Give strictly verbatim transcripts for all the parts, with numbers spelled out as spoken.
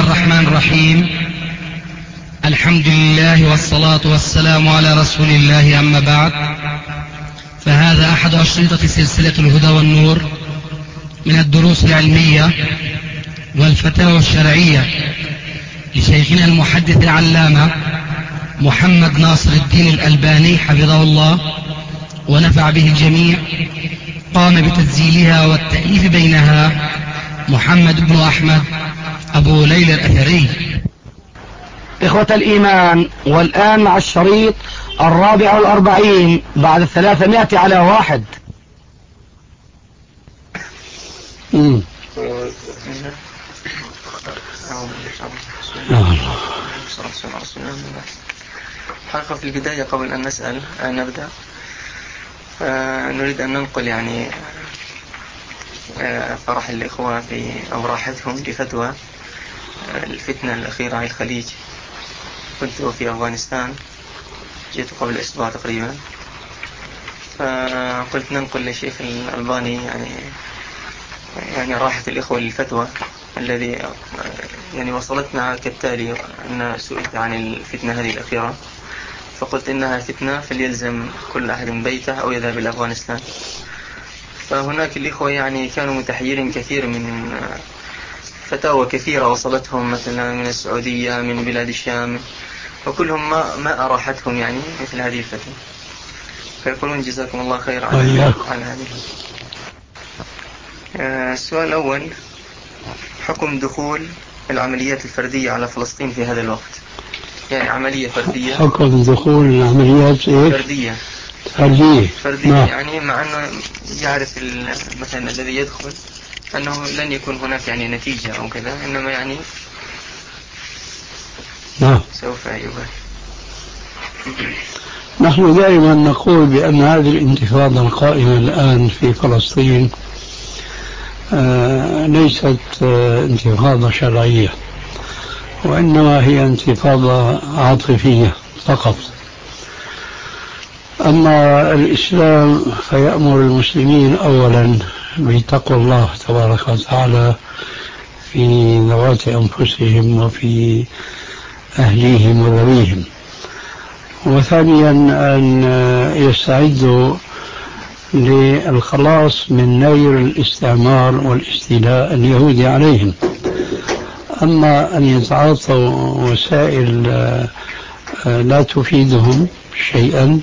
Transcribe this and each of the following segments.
الرحمن الرحيم. الحمد لله والصلاة والسلام على رسول الله، أما بعد، فهذا أحد أشرطة سلسلة الهدى والنور من الدروس العلمية والفتاوى الشرعية لشيخنا المحدث العلامة محمد ناصر الدين الألباني حفظه الله ونفع به الجميع. قام بتسجيلها والتأليف بينها محمد بن أحمد أبو ليلى الأثري. إخوة الإيمان، والآن مع الشريط الرابع والأربعين بعد الثلاثمائة على واحد. مم. حقيقة في البداية قبل أن نسأل أن نبدأ آه نريد أن ننقل يعني آه فرح الإخوة في أو راحتهم لفتوى آه الفتنة الأخيرة على الخليج. كنت في أفغانستان، جئت قبل أسبوع تقريبا، فقلت ننقل للشيخ الألباني يعني يعني راحة الإخوة للفتوى الذي يعني وصلتنا كالتالي: أن سئلت عن الفتنة هذه الأخيرة، فقلت إنها فتنة فليلزم كل أحد بيته أو يذهب إلى أفغانستان. فهناك الإخوة يعني كانوا متحيرين كثير من فتاوى كثيرة وصلتهم، مثلا من السعودية، من بلاد الشام، وكلهم ما ما أراحتهم يعني مثل هذه الفتوى. فيقولون جزاكم الله خير على على هذه. السؤال الأول: حكم دخول العمليات الفردية على فلسطين في هذا الوقت. يعني عملية فردية. حكم دخول العمليات إيه؟ فردية. فردية. فردية نعم. يعني مع أنه يعرف مثلا الذي يدخل أنه لن يكون هناك يعني نتيجة أو كذا، إنما يعني نعم. سوف يبقى. نحن دائما نقول بأن هذه الانتفاضة القائمة الآن في فلسطين آه ليست آه انتفاضة شرعية، وإنما هي انتفاضة عاطفية فقط. أما الإسلام فيأمر المسلمين أولا بتقوى الله تبارك وتعالى في ذوات أنفسهم وفي أهليهم وذويهم، وثانيا أن يستعدوا للخلاص من نير الاستعمار والاستيلاء اليهودي عليهم. أما أن يتعاطوا وسائل لا تفيدهم شيئا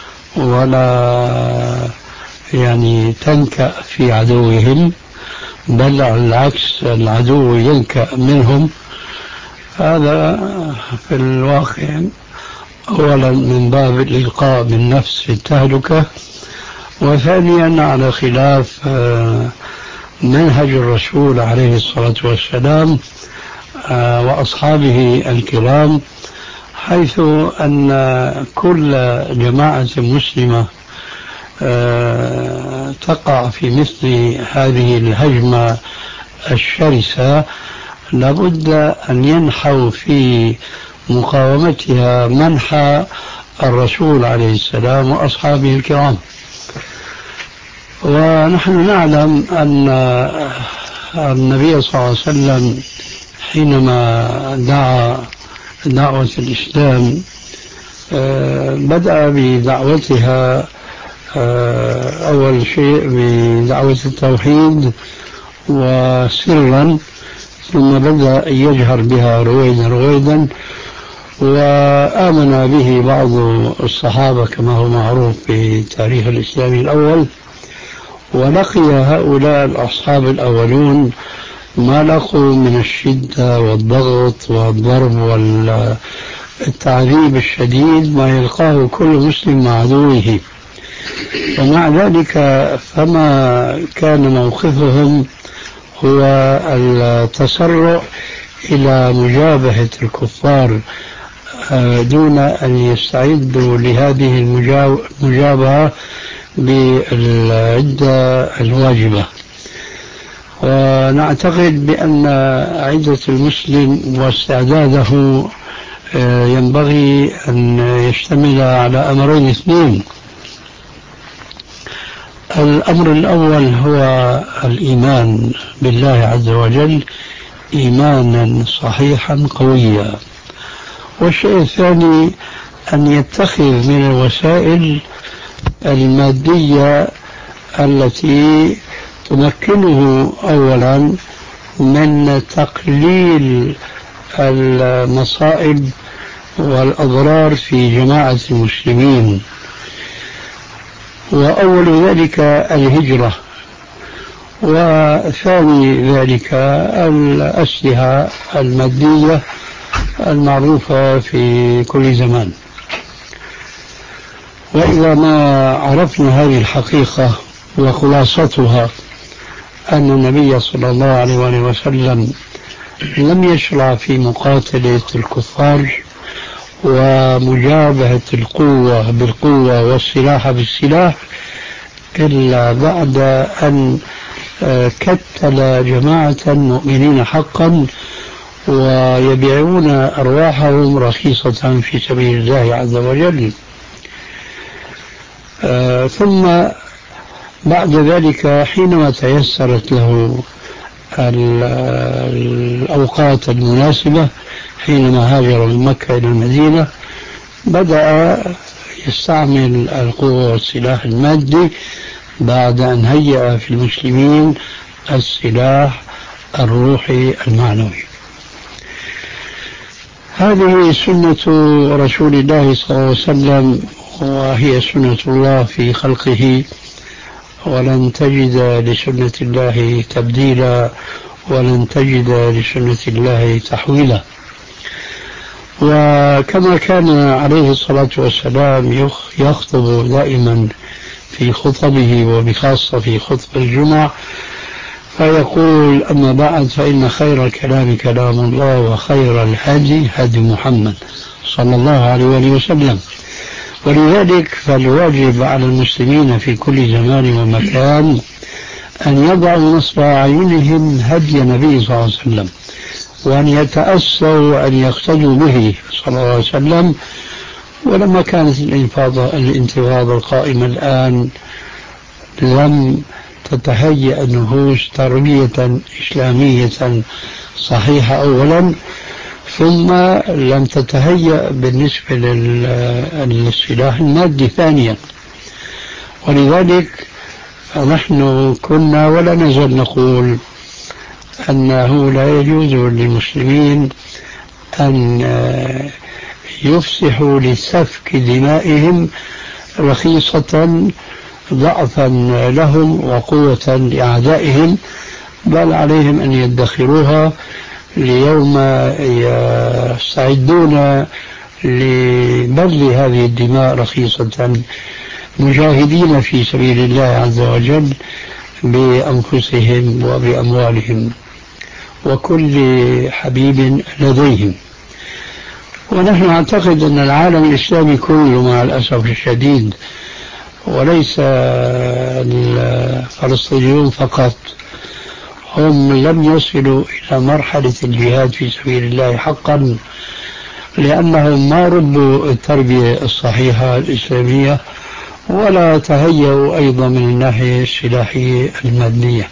ولا يعني تنكأ في عدوهم، بل على العكس العدو ينكأ منهم، هذا في الواقع أولا من باب الإلقاء بالنفس في التهلكة، وثانيا على خلاف منهج الرسول عليه الصلاة والسلام وأصحابه الكرام، حيث أن كل جماعة مسلمة تقع في مثل هذه الهجمة الشرسة لابد أن ينحوا في مقاومتها منحى الرسول عليه السلام وأصحابه الكرام. ونحن نعلم أن النبي صلى الله عليه وسلم حينما دعا دعوة الإسلام بدأ بدعوتها أول شيء بدعوة التوحيد وسرا، ثم بدأ يجهر بها رويدا رويدا، وآمن به بعض الصحابة كما هو معروف في تاريخ الإسلام الأول. ولقي هؤلاء الأصحاب الأولون ما لقوا من الشدة والضغط والضرب والتعذيب الشديد ما يلقاه كل مسلم مع عدوه، ومع ذلك فما كان موقفهم هو التسرع إلى مجابهة الكفار دون أن يستعدوا لهذه المجابهة بالعدة الواجبة. ونعتقد بأن عدة المسلم واستعداده ينبغي أن يشتمل على أمرين اثنين: الأمر الأول هو الإيمان بالله عز وجل إيمانا صحيحا قويا. والشيء الثاني أن يتخذ من الوسائل المادية التي تمكنه أولا من تقليل المصائب والأضرار في جماعة المسلمين. وأول ذلك الهجرة، وثاني ذلك الأسلحة المادية المعروفة في كل زمان. وإذا ما عرفنا هذه الحقيقة وخلاصتها أن النبي صلى الله عليه وسلم لم يشرع في مقاتلة الكفار ومجابهة القوة بالقوة والسلاح بالسلاح إلا بعد أن كتل جماعة مؤمنين حقا ويبيعون أرواحهم رخيصة في سبيل الله عز وجل. آه ثم بعد ذلك حينما تيسرت له الأوقات المناسبة حينما هاجر من مكة إلى المدينة بدأ يستعمل القوة والسلاح المادي بعد أن هيأ في المسلمين السلاح الروحي المعنوي. هذه سنة رسول الله صلى الله عليه وسلم وهي سنة الله في خلقه، ولن تجد لسنة الله تبديلا ولن تجد لسنة الله تحويلا. وكما كان عليه الصلاة والسلام يخطب دائما في خطبه وبخاصة في خطب الجمعة فيقول: أما بعد فإن خير الكلام كلام الله وخير الهدي هدي محمد صلى الله عليه وسلم. ولذلك فالواجب على المسلمين في كل زمان ومكان أن يضعوا نصب أعينهم هدي النبي صلى الله عليه وسلم وأن يتأسوا وأن يقتدوا به صلى الله عليه وسلم. ولما كانت الانتفاضة القائمة الآن لم تتهيأ النفوس تربية إسلامية صحيحة أولا، ثم لم تتهيأ بالنسبة للسلاح المادي ثانيا. ولذلك نحن كنا ولا نزال نقول أنه لا يجوز للمسلمين أن يفسحوا لسفك دمائهم رخيصة ضعفا لهم وقوة لأعدائهم، بل عليهم أن يدخروها ليوم يستعدون لبذل هذه الدماء رخيصة مجاهدين في سبيل الله عز وجل بأنفسهم وبأموالهم وكل حبيب لديهم. ونحن نعتقد أن العالم الإسلامي كله مع الأسف الشديد وليس الفلسطينيون فقط هم لم يصلوا إلى مرحلة الجهاد في سبيل الله حقا، لأنهم ما ربوا التربية الصحيحة الإسلامية ولا تهيئوا أيضا من الناحية السلاحية المادية.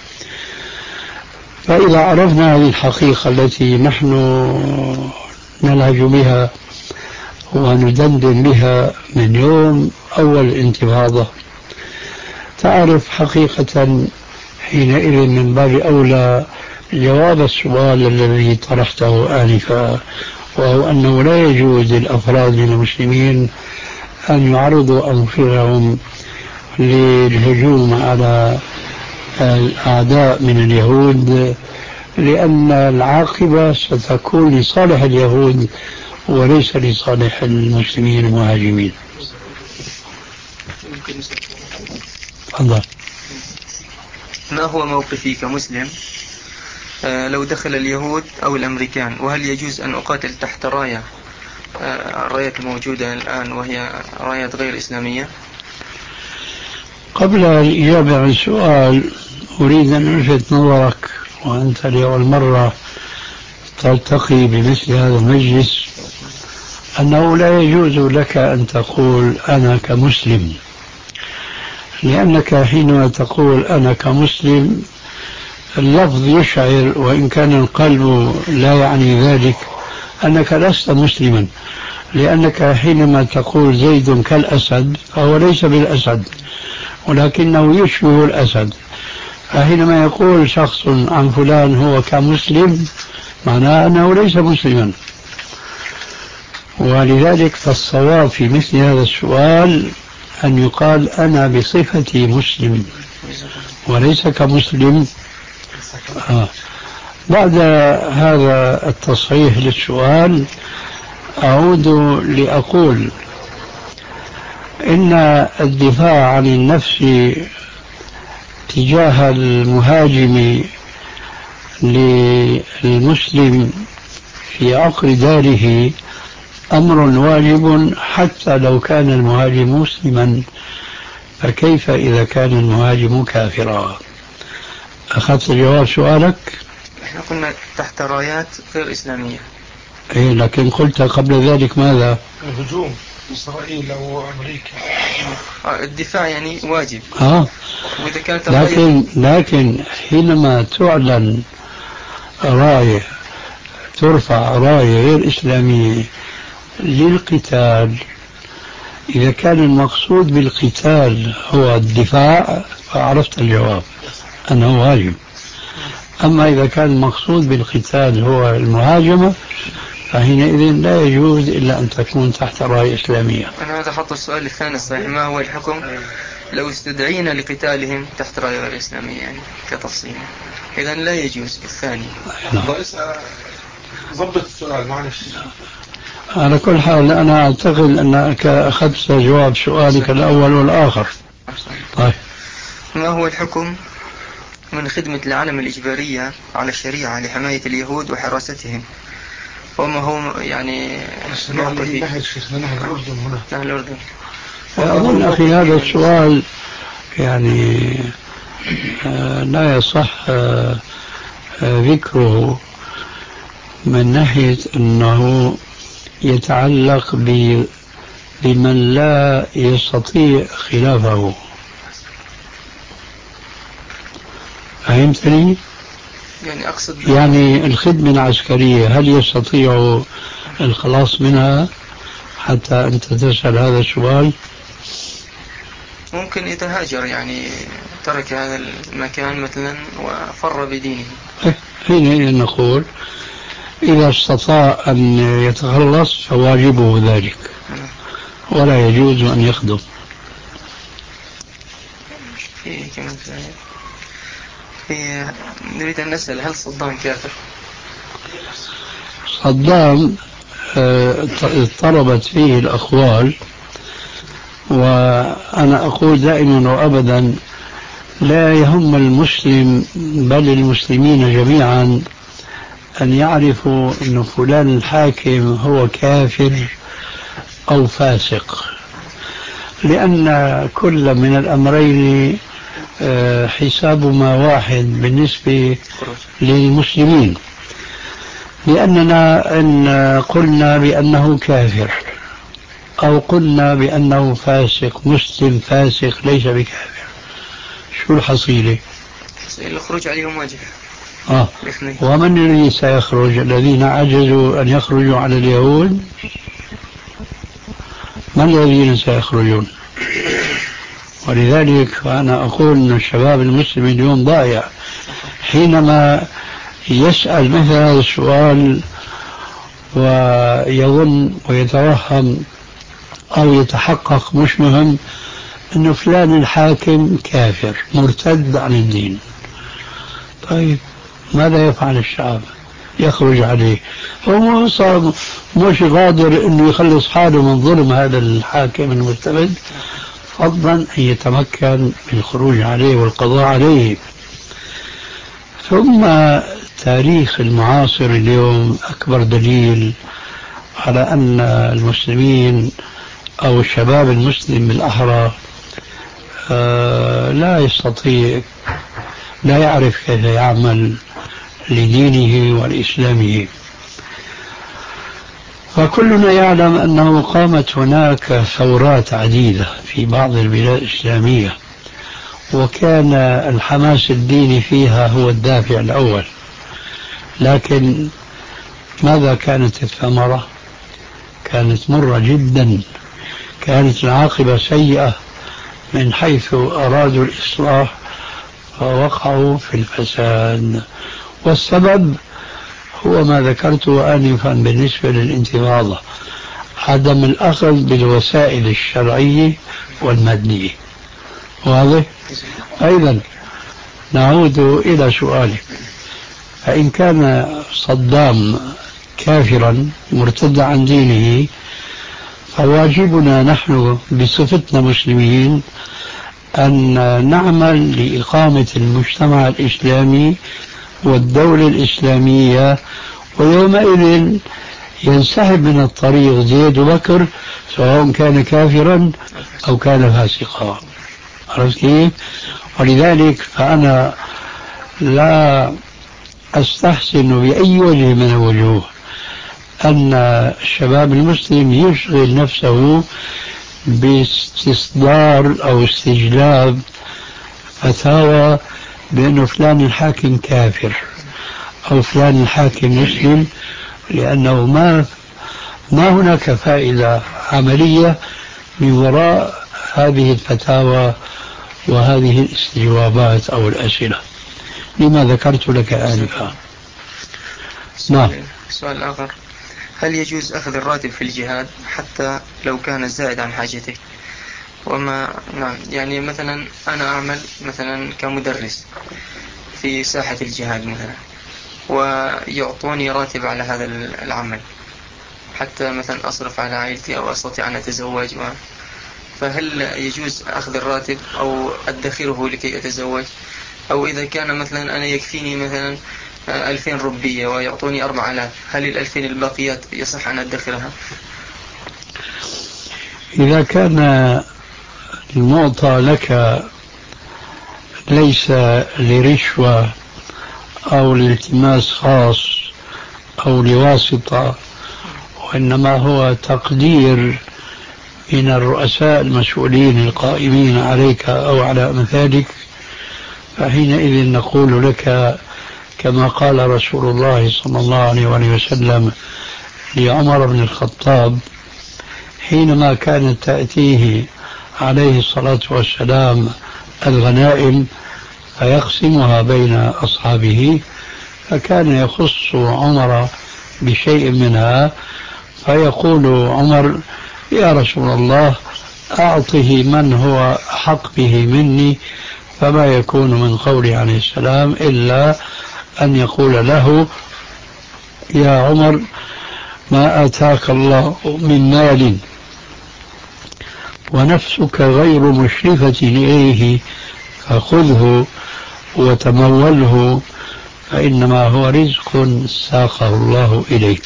فإذا عرفنا هذه الحقيقة التي نحن نلهج بها وندندن بها من يوم أول انتفاضة، تعرف حقيقة حينئذ من باب أولى جواب السؤال الذي طرحته آنفا، وهو أنه لا يجوز للأفراد من المسلمين أن يعرضوا أنفسهم للهجوم على الأعداء من اليهود، لأن العاقبة ستكون لصالح اليهود وليس لصالح المسلمين المهاجمين. تفضل. ما هو موقفي كمسلم لو دخل اليهود أو الأمريكان، وهل يجوز أن أقاتل تحت راية الرايات الموجودة الآن وهي رايات غير إسلامية؟ قبل الإجابة عن السؤال أريد أن ألفت نظرك، وأنت لأول مرة تلتقي بمثل هذا المجلس، أنه لا يجوز لك أن تقول أنا كمسلم، لأنك حينما تقول أنا كمسلم اللفظ يشعر وإن كان القلب لا يعني ذلك أنك لست مسلما، لأنك حينما تقول زيد كالأسد فهو ليس بالأسد ولكنه يشبه الأسد، فحينما يقول شخص عن فلان هو كمسلم معناه أنه ليس مسلما. ولذلك فالصواب في مثل هذا السؤال أن يقال أنا بصفتي مسلم وليس كمسلم. آه. بعد هذا التصحيح للسؤال أعود لأقول إن الدفاع عن النفس تجاه المهاجم للمسلم في عقر داره أمر واجب حتى لو كان المهاجم مسلما، فكيف إذا كان المهاجم كافرا؟ أخذت جواب سؤالك؟ احنا كنا تحت رايات غير إسلامية. إيه لكن قلت قبل ذلك ماذا؟ الهجوم إسرائيل أو أمريكا. الدفاع يعني واجب. آه. وإذا كانت لكن لكن حينما تعلن راية ترفع راية غير إسلامية للقتال، إذا كان المقصود بالقتال هو الدفاع فعرفت الجواب أنه واجب. أما إذا كان المقصود بالقتال هو المهاجمة فحينئذ لا يجوز إلا أن تكون تحت راية إسلامية. أنا هذا خط السؤال الثاني الصحيح، ما هو الحكم لو استدعينا لقتالهم تحت راية غير إسلامية يعني كتفصيل؟ إذا لا يجوز الثاني. ضبط السؤال معلش. على كل حال أنا أعتقد أنك أخذت جواب سؤالك الأول والآخر. طيب. ما هو الحكم من خدمة العلم الإجبارية على الشريعة لحماية اليهود وحراستهم، وما هو يعني موقفي نهر شيخنا نهر الأردن هنا نهر الأردن؟ أظن أخي هذا السؤال يعني آه لا يصح آه آه ذكره من ناحية أنه يتعلق بمن لا يستطيع خلافه. فهمتني؟ يعني أقصد يعني الخدمة العسكرية هل يستطيع الخلاص منها حتى أنت تسأل هذا السؤال؟ ممكن يتهاجر يعني ترك هذا المكان مثلا وفر بدينه. حينئذ نقول إذا استطاع أن يتخلص فواجبه ذلك ولا يجوز أن يخدم. في كمان في نريد أن نسأل هل صدام كافر؟ صدام اضطربت فيه الأقوال، وأنا أقول دائما وأبدا لا يهم المسلم بل المسلمين جميعا أن يعرفوا أن فلان الحاكم هو كافر أو فاسق، لأن كل من الأمرين حسابهما واحد بالنسبة للمسلمين، لأننا إن قلنا بأنه كافر أو قلنا بأنه فاسق، مسلم فاسق ليس بكافر، شو الحصيلة؟ الخروج عليهم واجب. آه. ومن الذي سيخرج؟ الذين عجزوا أن يخرجوا على اليهود؟ من الذين سيخرجون؟ ولذلك فأنا أقول أن الشباب المسلم اليوم ضايع حينما يسأل مثل هذا السؤال ويظن ويتوهم أو يتحقق مش مهم أنه فلان الحاكم كافر مرتد عن الدين. طيب ماذا يفعل الشعب؟ يخرج عليه، هو صار مش قادر أنه يخلص حاله من ظلم هذا الحاكم المرتد، فضلا أن يتمكن بالخروج عليه والقضاء عليه. ثم تاريخ المعاصر اليوم أكبر دليل على أن المسلمين أو الشباب المسلم بالأحرى لا يستطيع لا يعرف كيف يعمل لدينه ولإسلامه. فكلنا يعلم أنه قامت هناك ثورات عديدة في بعض البلاد الإسلامية، وكان الحماس الديني فيها هو الدافع الأول، لكن ماذا كانت الثمرة؟ كانت مرة جدا، كانت العاقبة سيئة من حيث أرادوا الإصلاح فوقعوا في الفساد. والسبب هو ما ذكرته آنفا بالنسبة للانتفاضة، عدم الأخذ بالوسائل الشرعية والمادية. واضح؟ أيضا نعود إلى سؤالك، فإن كان صدام كافرا مرتد عن دينه فواجبنا نحن بصفتنا مسلمين أن نعمل لإقامة المجتمع الإسلامي والدولة الإسلامية، ويومئذ ينسحب من الطريق زيد وبكر سواء كان كافرا أو كان فاسقا. عرفت كيف؟ ولذلك فأنا لا أستحسن بأي وجه من الوجوه أن الشباب المسلم يشغل نفسه باستصدار أو استجلاب فتاوى بأنه فلان الحاكم كافر أو فلان الحاكم مسلم، لأنه ما ما هناك فائدة عملية من وراء هذه الفتاوى وهذه الاستجوابات أو الأسئلة، لما ذكرت لك آنفا. نعم. سؤال آخر: هل يجوز أخذ الراتب في الجهاد حتى لو كان زائد عن حاجته؟ وما نعم، يعني مثلا أنا أعمل مثلا كمدرس في ساحة الجهاد مثلا، ويعطوني راتب على هذا العمل حتى مثلا أصرف على عائلتي أو أستطيع أن أتزوج، و... فهل يجوز أخذ الراتب أو أدخره لكي أتزوج؟ أو إذا كان مثلا أنا يكفيني مثلا ألفين ربية ويعطوني أربع آلاف، هل الألفين الباقيات يصح أن أدخرها؟ إذا كان المعطى لك ليس لرشوة أو لالتماس خاص أو لواسطة، وإنما هو تقدير من الرؤساء المسؤولين القائمين عليك أو على أمثالك، فحينئذ نقول لك كما قال رسول الله صلى الله عليه وسلم لعمر بن الخطاب حينما كانت تأتيه عليه الصلاة والسلام الغنائم فيقسمها بين أصحابه، فكان يخص عمر بشيء منها، فيقول عمر: يا رسول الله أعطه من هو أحق به مني، فما يكون من قوله عليه السلام إلا أن يقول له: يا عمر ما آتاك الله من مال ونفسك غير مشرفة إليه فخذه وتموله فإنما هو رزق ساقه الله إليك.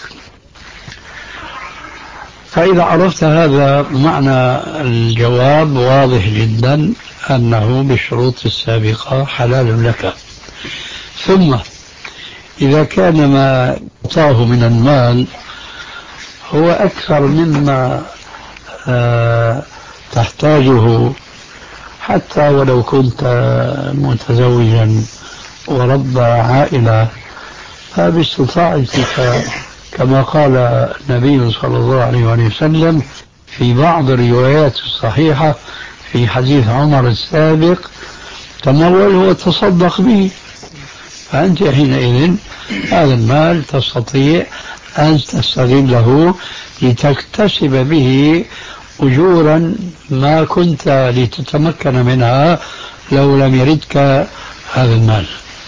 فإذا عرفت هذا معنى الجواب واضح جدا أنه بالشروط السابقة حلال لك. ثم إذا كان ما أعطاه من المال هو أكثر مما آه تحتاجه، حتى ولو كنت متزوجا ورب عائلة، فباستطاعتك كما قال النبي صلى الله عليه وسلم في بعض الروايات الصحيحة في حديث عمر السابق: تمول وتصدق به. فأنت حينئذ هذا المال تستطيع أن تستغله لتكتسب به أجورا ما كنت لتتمكن منها لو لم يردك هذا المال.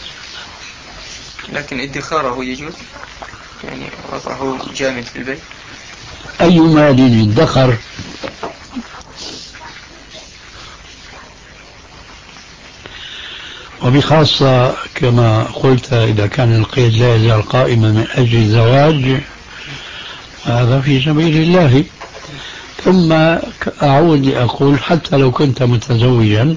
لكن ادخاره يجوز، يعني وضعه جامد في البيت. أي مال يدخر؟ وبخاصة كما قلت إذا كان القيد لا يزال قائما من أجل الزواج، هذا في سبيل الله. ثم أعود لأقول حتى لو كنت متزوجا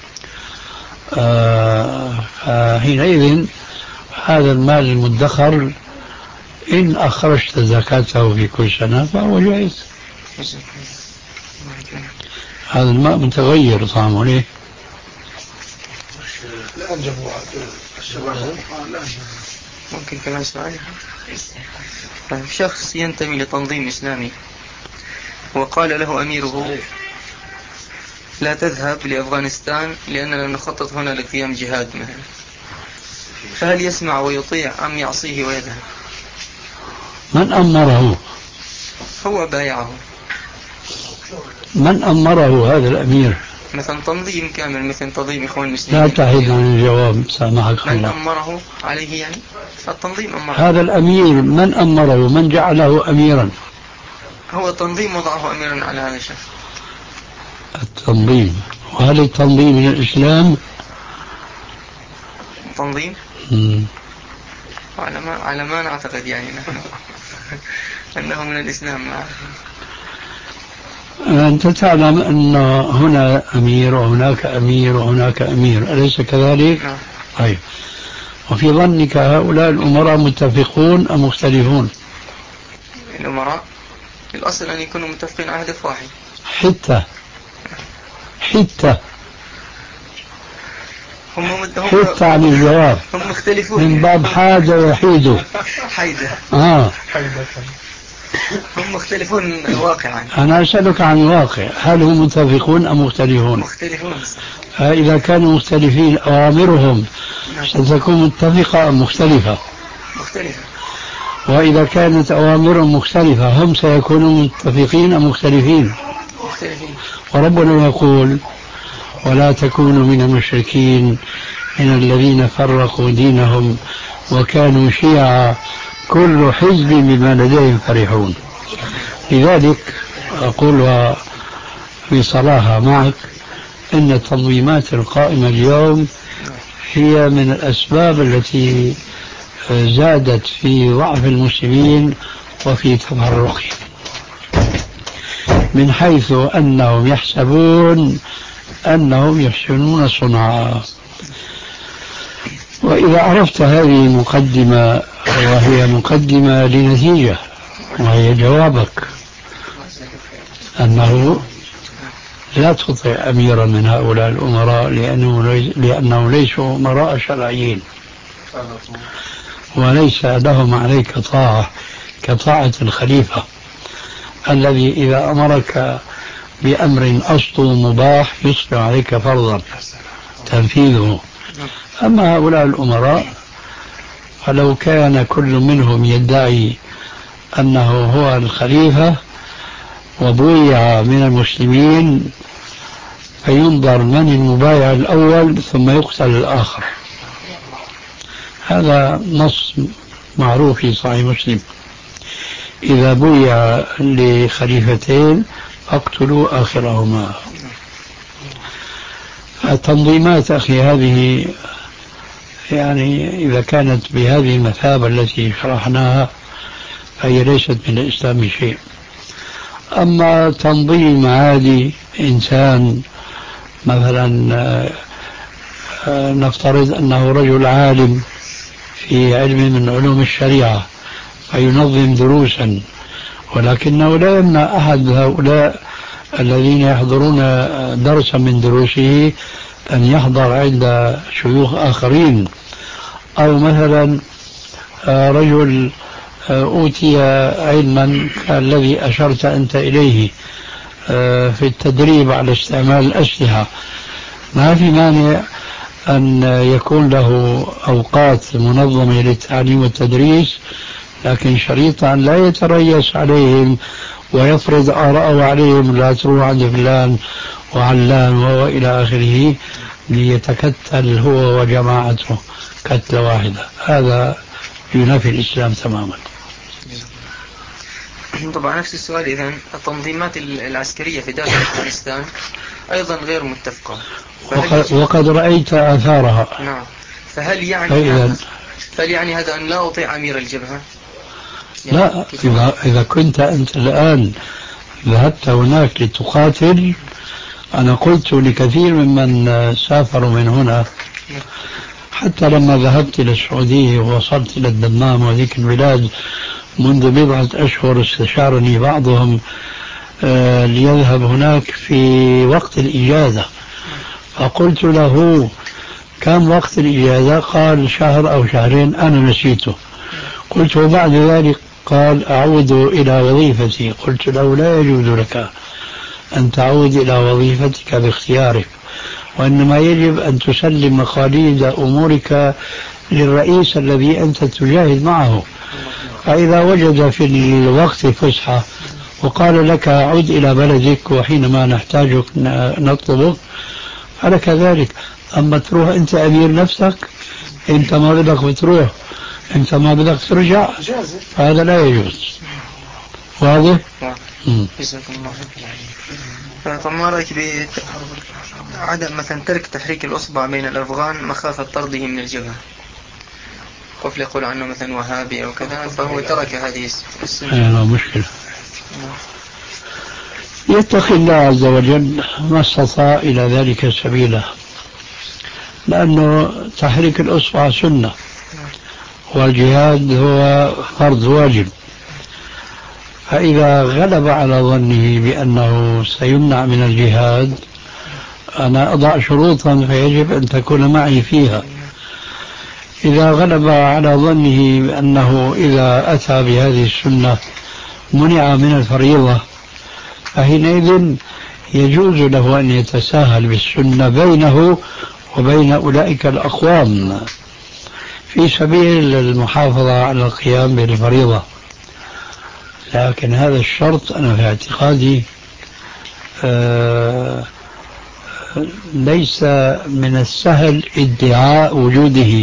فحينئذ هذا المال المدخر إن أخرجت زكاته في كل سنة فهو جائز. هذا الماء متغير طعمه ليه؟ أنجبوا الشباب. ممكن كمان سؤال. شخص ينتمي لتنظيم إسلامي وقال له أميره لا تذهب لأفغانستان لأننا نخطط هنا لقيام جهاد مثلا، فهل يسمع ويطيع أم يعصيه ويذهب؟ من أمره؟ هو بايعه. من أمره هذا الأمير؟ مثلا تنظيم كامل مثل تنظيم إخوان المسلمين. لا تعيد عن الجواب سامحك من الله. أمره عليه يعني؟ التنظيم أمره. هذا الأمير من أمره؟ من جعله أميرا؟ هو التنظيم وضعه أميرا على هذا الشخص. التنظيم. وهل التنظيم من الإسلام؟ تنظيم؟ مم. على ما على ما نعتقد يعني نحن أنه من الإسلام. أنت تعلم أن هنا أمير وهناك أمير وهناك أمير، أليس كذلك؟ نعم. طيب، وفي ظنك هؤلاء الأمراء متفقون أم مختلفون؟ الأمراء الأصل أن يكونوا متفقين على هدف واحد. حتى حتى هم هم حتى عن الجواب. هم مختلفون من باب حاجة وحيده. حيدة. آه. هم مختلفون واقعا. أنا أسألك عن الواقع، هل هم متفقون أم مختلفون؟ مختلفون. إذا كانوا مختلفين أوامرهم ستكون متفقة أم مختلفة؟ مختلفة. وإذا كانت أوامرهم مختلفة هم سيكونوا متفقين أم مختلفين؟ مختلفين. وربنا يقول ولا تكونوا من المشركين من الذين فرقوا دينهم وكانوا شيعا كل حزب بما لديهم فرحون. لذلك أقول بصراحة معك إن التنظيمات القائمة اليوم هي من الأسباب التي زادت في ضعف المسلمين وفي تفرقهم، من حيث أنهم يحسبون أنهم يحسنون صنعا. وإذا عرفت هذه المقدمة، وهي مقدمة لنتيجة، وهي جوابك أنه لا تطع أميرا من هؤلاء الأمراء لأنه, لأنه ليسوا أمراء شرعيين وليس لهم عليك طاعة كطاعة الخليفة الذي إذا أمرك بأمر أصله مباح يصبح عليك فرضا تنفيذه. أما هؤلاء الأمراء فلو كان كل منهم يدعي أنه هو الخليفة وبويع من المسلمين فينظر من المبايع الأول ثم يقتل الآخر. هذا نص معروف في صحيح مسلم: إذا بويع لخليفتين فاقتلوا آخرهما. التنظيمات أخي هذه يعني إذا كانت بهذه المثابة التي شرحناها فهي ليست من الإسلام شيء. أما تنظيم عادي إنسان مثلا نفترض أنه رجل عالم في علم من علوم الشريعة فينظم دروسا، ولكنه لا يمنع أحد هؤلاء الذين يحضرون درسا من دروسه أن يحضر عند شيوخ آخرين. أو مثلا رجل أوتي علما الذي أشرت أنت إليه في التدريب على استعمال الأسلحة، ما في مانع أن يكون له أوقات منظمة للتعليم والتدريس، لكن شريطا لا يتريس عليهم ويفرض آراءه عليهم، لا تروح عند فلان وعلان وإلى آخره ليتكتل هو وجماعته كتلة واحدة. هذا ينافي الإسلام تماما. طبعا نفس السؤال. إذن التنظيمات العسكرية في داخل أفغانستان أيضا غير متفقة، وقد, وقد رأيت آثارها. نعم. فهل يعني هذا فهل يعني هذا أن لا أطيع أمير الجبهة؟ يعني لا، إذا, إذا كنت أنت الآن ذهبت هناك لتقاتل، أنا قلت لكثير ممن سافروا من هنا حتى لما ذهبت إلى السعودية ووصلت إلى الدمام وذيك البلاد منذ بضعة أشهر، استشارني بعضهم آه ليذهب هناك في وقت الإجازة، فقلت له كم وقت الإجازة؟ قال شهر أو شهرين، أنا نسيته. قلت وبعد ذلك؟ قال أعود إلى وظيفتي. قلت له لا يجوز لك أن تعود إلى وظيفتك باختيارك، وإنما يجب أن تسلم مقاليد أمورك للرئيس الذي أنت تجاهد معه. فإذا وجد في الوقت فسحة وقال لك عد إلى بلدك وحينما نحتاجك نطلبك فلك ذلك. أما تروح أنت أمير نفسك، أنت ما بدك بتروح، أنت ما بدك ترجع، فهذا لا يجوز. واضح؟ جزاكم الله خير. طب ما رأيك بعدم مثلا ترك تحريك الأصبع بين الأفغان مخافة طرده من الجبهة؟ قفل يقول عنه مثلا وهابي أو كذا، فهو ترك هذه السنة. لا مشكلة. يتقي الله عز وجل ما استطاع إلى ذلك سبيلا، لأنه تحريك الأصبع سنة والجهاد هو فرض واجب. فإذا غلب على ظنه بأنه سيمنع من الجهاد أنا أضع شروطا فيجب أن تكون معي فيها. إذا غلب على ظنه بأنه إذا أتى بهذه السنة منع من الفريضة فحينئذ يجوز له أن يتساهل بالسنة بينه وبين أولئك الأقوام في سبيل المحافظة على القيام بالفريضة. لكن هذا الشرط أنا في اعتقادي آه ليس من السهل ادعاء وجوده،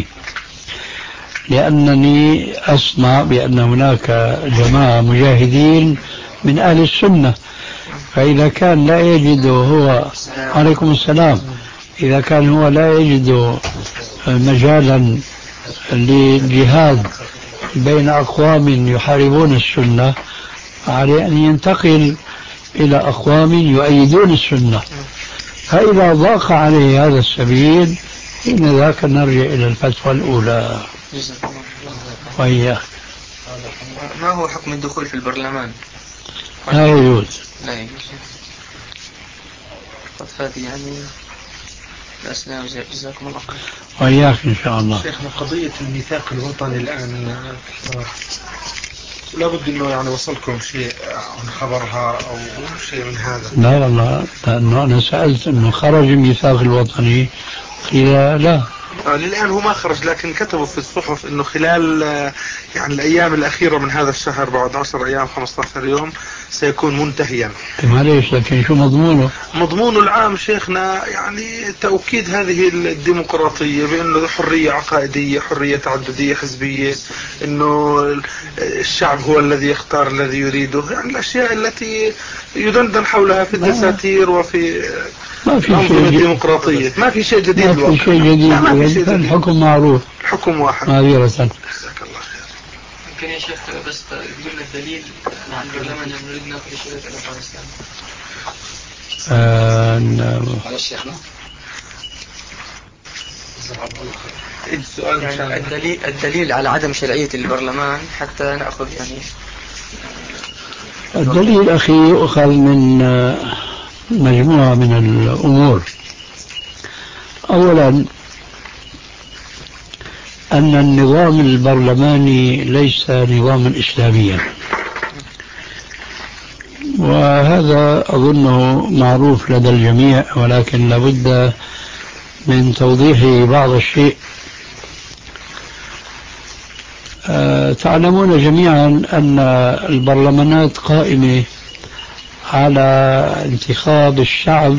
لأنني أسمع بأن هناك جماعة مجاهدين من أهل السنة، فإذا كان لا يجد هو عليكم السلام إذا كان هو لا يجد مجالا للجهاد بين أقوام يحاربون السنة عليه أن ينتقل إلى أقوام يؤيدون السنة. فإذا ضاق عليه هذا السبيل حين ذاك نرجع إلى الفتوى الأولى. وإياك. ما هو حكم الدخول في البرلمان؟ لا يجوز. لا يجوز. قد فات يعني الأسلام. جزاكم الله خير. وإياك إن شاء الله. شيخنا قضية الميثاق الوطني الآن لابد أنه يعني وصلكم شيء عن خبرها أو شيء من هذا؟ لا والله، لأنه أنا سألت أنه خرج الميثاق الوطني قيل لا. آه للآن هو ما خرج، لكن كتبوا في الصحف أنه خلال يعني الأيام الأخيرة من هذا الشهر بعد عشر أيام خمسة عشر يوم سيكون منتهيا. معليش، لكن شو مضمونه؟ مضمونه العام شيخنا يعني تأكيد هذه الديمقراطية بأنه حرية عقائدية، حرية تعددية حزبية، أنه الشعب هو الذي يختار الذي يريده، يعني الأشياء التي يدندن حولها في الدساتير وفي ما في شيء الديمقراطية. ما في شيء جديد. ما في شيء جديد. الحكم معروف. الحكم واحد. معذرة. جزاك الله خير. ممكن يا شيخ بس تقول الدليل عن البرلمان لما نريد ناخذ شريط أفغانستان؟ على الشيخنا. السؤال يعني الدليل الدليل على عدم شرعية البرلمان حتى نأخذ يعني. الدليل أخي يؤخذ من مجموعة من الأمور. أولا أن النظام البرلماني ليس نظاما إسلاميا، وهذا أظنه معروف لدى الجميع، ولكن لابد من توضيح بعض الشيء. أه تعلمون جميعا أن البرلمانات قائمة على انتخاب الشعب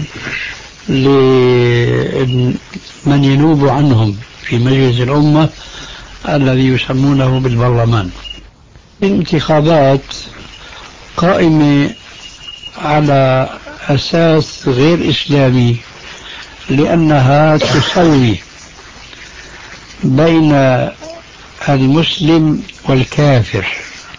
لمن ينوب عنهم في مجلس الأمة الذي يسمونه بالبرلمان. الانتخابات قائمة على أساس غير إسلامي، لأنها تسوي بين المسلم والكافر،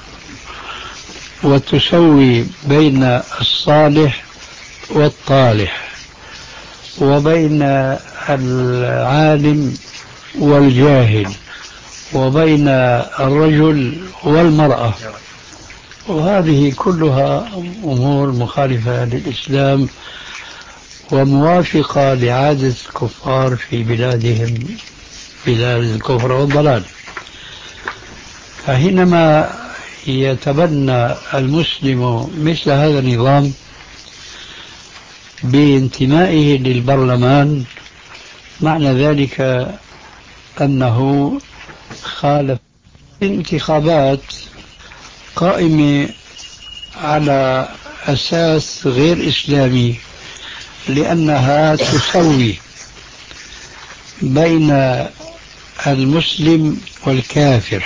وتسوي بين الصالح والطالح، وبين العالم والجاهل، وبين الرجل والمرأة، وهذه كلها أمور مخالفة للإسلام وموافقة لعادة الكفار في بلادهم، بلاد الكفر والضلال. فحينما يتبنى المسلم مثل هذا النظام بانتمائه للبرلمان، معنى ذلك أنه خالف انتخابات قائمة على أساس غير إسلامي، لأنها تسوي بين المسلم والكافر،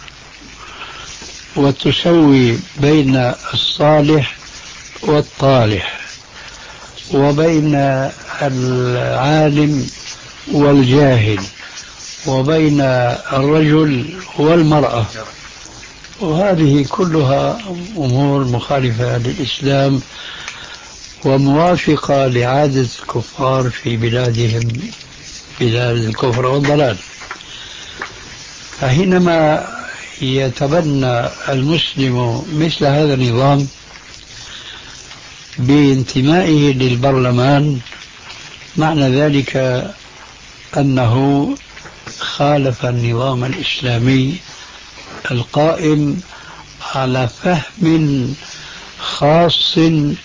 وتسوي بين الصالح والطالح، وبين العالم والجاهل، وبين الرجل والمرأة. وهذه كلها أمور مخالفة للإسلام وموافقة لعادة الكفار في بلادهم، بلاد الكفر والضلال. فحينما يتبنى المسلم مثل هذا النظام بانتمائه للبرلمان، معنى ذلك أنه خالف النظام الإسلامي القائم على فهم خاص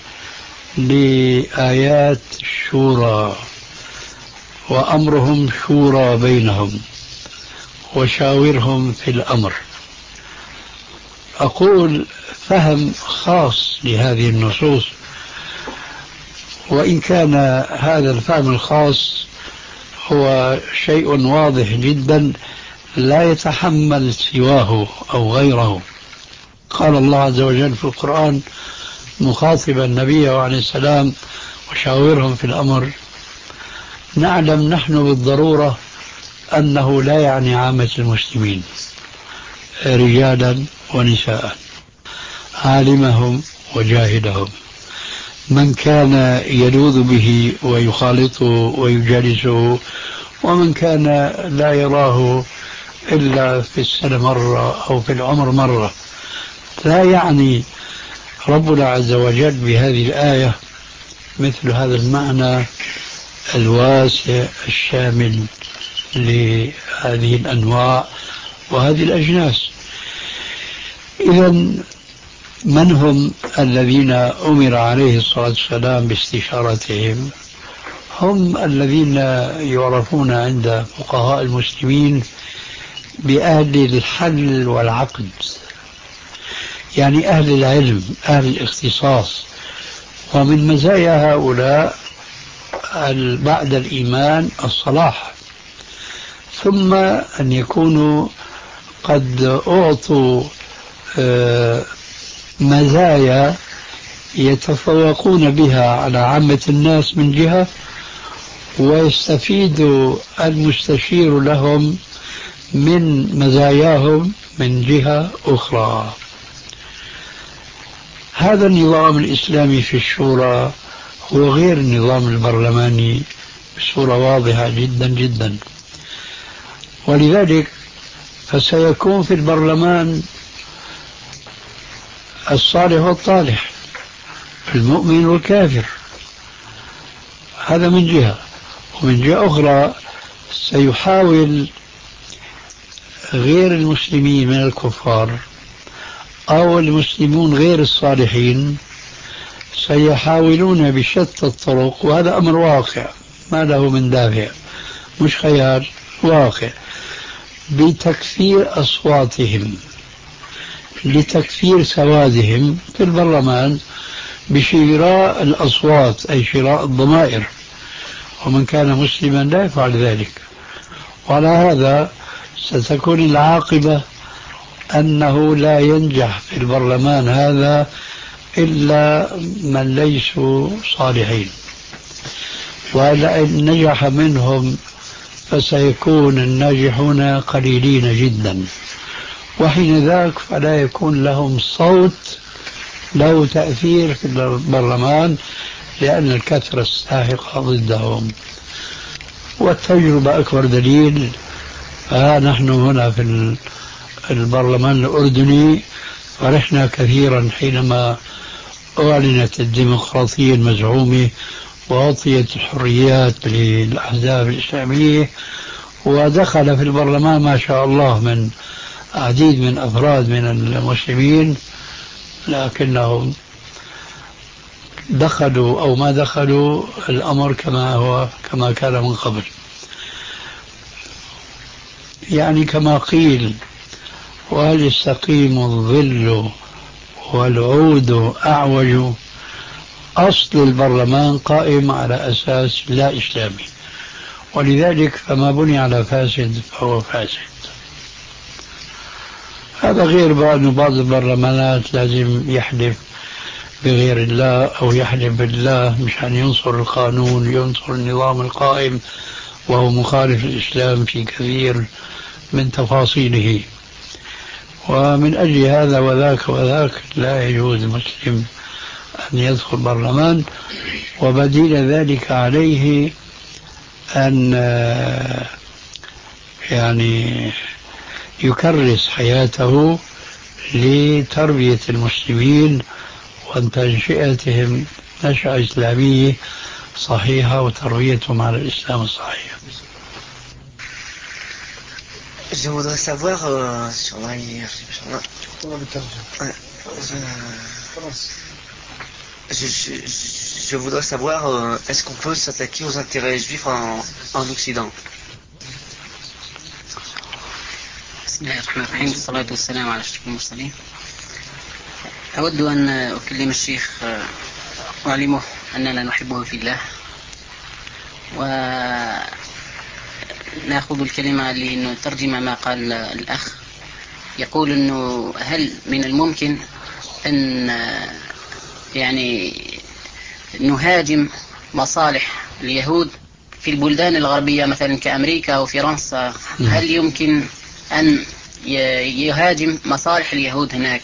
لآيات الشورى، وأمرهم شورى بينهم وشاورهم في الأمر. أقول فهم خاص لهذه النصوص، وإن كان هذا الفهم الخاص هو شيء واضح جدا لا يتحمل سواه أو غيره. قال الله عز وجل في القرآن مخاطبا النبي عليه السلام وشاورهم في الأمر: نعلم نحن بالضرورة أنه لا يعني عامة المسلمين، رجالا ونساء، عالمهم وجاهلهم، من كان يلوذ به ويخالطه ويجالسه، ومن كان لا يراه إلا في السنة مرة أو في العمر مرة. لا يعني ربنا عز وجل بهذه الآية مثل هذا المعنى الواسع الشامل لهذه الأنواع وهذه الأجناس. إذن من هم الذين أمر عليه الصلاة والسلام باستشارتهم؟ هم الذين يعرفون عند فقهاء المسلمين بأهل الحل والعقد، يعني أهل العلم، أهل الاختصاص. ومن مزايا هؤلاء بعد الإيمان الصلاح، ثم أن يكونوا قد أعطوا مزايا يتفوقون بها على عامة الناس من جهة، ويستفيد المستشير لهم من مزاياهم من جهة أخرى. هذا النظام الإسلامي في الشورى هو غير النظام البرلماني بصورة واضحة جدا جدا. ولذلك فسيكون في البرلمان الصالح والطالح، المؤمن والكافر، هذا من جهة. ومن جهة أخرى سيحاول غير المسلمين من الكفار أو المسلمون غير الصالحين سيحاولون بشتى الطرق، وهذا أمر واقع ما له من دافع، مش خيال، واقع، بتكثير أصواتهم لتكثير سوادهم في البرلمان بشراء الأصوات، أي شراء الضمائر، ومن كان مسلما لا يفعل ذلك. وعلى هذا ستكون العاقبة أنه لا ينجح في البرلمان هذا إلا من ليسوا صالحين، وإن نجح منهم فسيكون الناجحون قليلين جدا، وحين ذاك فلا يكون لهم صوت له تأثير في البرلمان، لأن الكثرة الساحقة ضدهم. والتجربة أكبر دليل. ها نحن هنا في البرلمان الأردني فرحنا كثيرا حينما أعلنت الديمقراطية المزعومة وأعطيت الحريات للأحزاب الإسلامية، ودخل في البرلمان ما شاء الله من عديد من أفراد من المسلمين، لكنهم دخلوا أو ما دخلوا الأمر كما هو كما كان من قبل. يعني كما قيل: وهل يستقيم الظل والعود أعوج؟ أصل البرلمان قائم على أساس لا إسلامي، ولذلك فما بني على فاسد فهو فاسد. هذا غير بقى أن بعض البرلمانات لازم يحلف بغير الله أو يحلف بالله مشان ينصر القانون، ينصر النظام القائم، وهو مخالف للإسلام في كثير من تفاصيله. ومن أجل هذا وذاك وذاك لا يجوز مسلم أن يدخل برلمان، وبديل ذلك عليه أن يعني يكرس حياته لتربية المسلمين وتنشئتهم نشأة إسلامية صحيحة وتربيتهم على الإسلام الصحيح. Je voudrais savoir euh, sur la... je, je, je voudrais savoir euh, est-ce qu'on peut s'attaquer aux intérêts juifs en, en Occident. بسم الله الرحمن الرحيم، والصلاة والسلام على أشرف المرسلين. أود أن أكلم الشيخ وأعلمه أننا نحبه في الله، ونأخذ الكلمة لنترجم ما قال الأخ. يقول أنه هل من الممكن أن يعني نهاجم مصالح اليهود في البلدان الغربية مثلا كأمريكا أو فرنسا؟ هل يمكن أن يهاجم مصالح اليهود هناك؟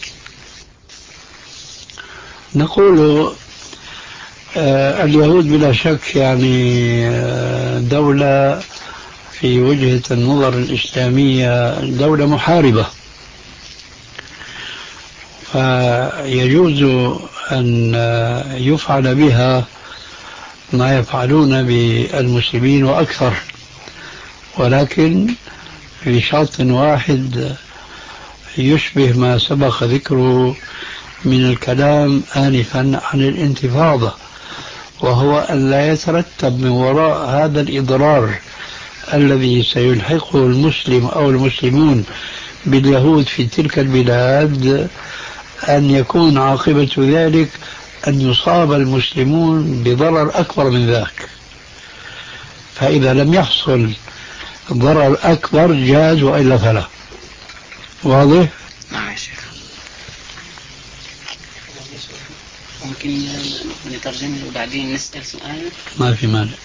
نقول آه اليهود بلا شك يعني آه دولة في وجهة النظر الإسلامية دولة محاربة، فيجوز أن يفعل بها ما يفعلون بالمسلمين وأكثر، ولكن بشرط واحد يشبه ما سبق ذكره من الكلام آنفا عن الانتفاضة، وهو أن لا يترتب من وراء هذا الإضرار الذي سيلحقه المسلم أو المسلمون باليهود في تلك البلاد أن يكون عاقبة ذلك أن يصاب المسلمون بضرر أكبر من ذاك. فإذا لم يحصل ضرر أكبر جاز، وإلا فلا. واضح؟ نعم يا شيخ. ممكن نترجم وبعدين نسأل سؤال؟ ما في مانع.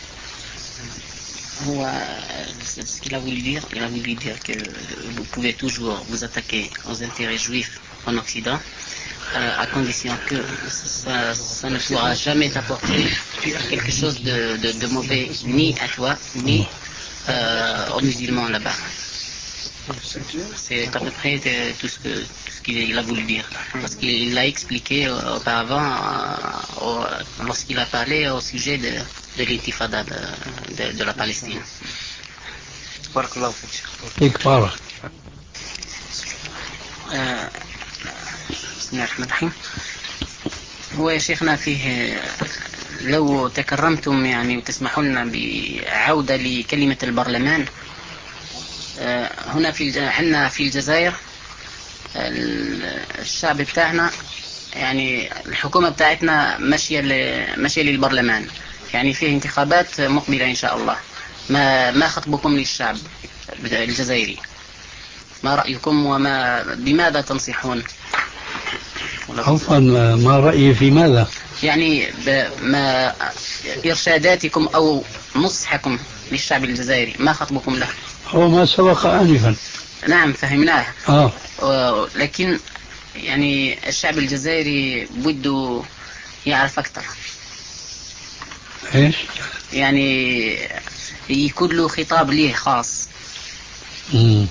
هو ce qu'il a voulu dire, il a voulu dire que vous pouvez toujours vous attaquer aux intérêts juifs en Occident, euh, à condition que ça, ça ne pourra jamais t'apporter quelque chose de, de, de mauvais ni à toi ni euh, aux musulmans là-bas. C'est à peu près tout ce que tout ce qu'il a voulu dire, parce qu'il l'a expliqué auparavant euh, lorsqu'il a parlé au sujet de, de l'intifada de, de, de la Palestine. بارك الله فيك. بارك. بسم الله الرحمن الرحيم. هو يا شيخنا فيه لو تكرمتم يعني وتسمحوا لنا بعودة لكلمة البرلمان. هنا في عندنا في الجزائر الشعب بتاعنا يعني الحكومة بتاعتنا ماشية ماشية للبرلمان، يعني فيه انتخابات مقبلة إن شاء الله. ما ما خطبكم للشعب الجزائري؟ ما رأيكم وما بماذا تنصحون؟ عفوا، ما رأيي في ماذا؟ يعني ما إرشاداتكم أو نصحكم للشعب الجزائري، ما خطبكم له؟ هو ما سبق آنفا. نعم فهمناه. آه. لكن يعني الشعب الجزائري بده يعرف أكثر. إيش؟ يعني يكون له خطاب ليه خاص. مم.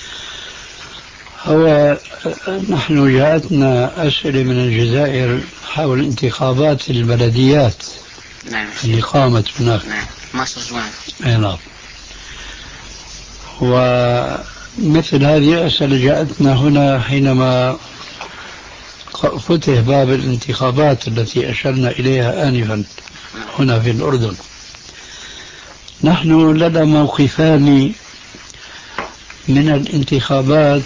هو نحن جاءتنا أسئلة من الجزائر حول انتخابات البلديات نعم. اللي قامت هناك. نعم. مارش جوان. اي نعم. ومثل هذه الأسئلة جاءتنا هنا حينما فتح باب الانتخابات التي أشرنا إليها آنفا هنا في الأردن. نحن لدى موقفان من الانتخابات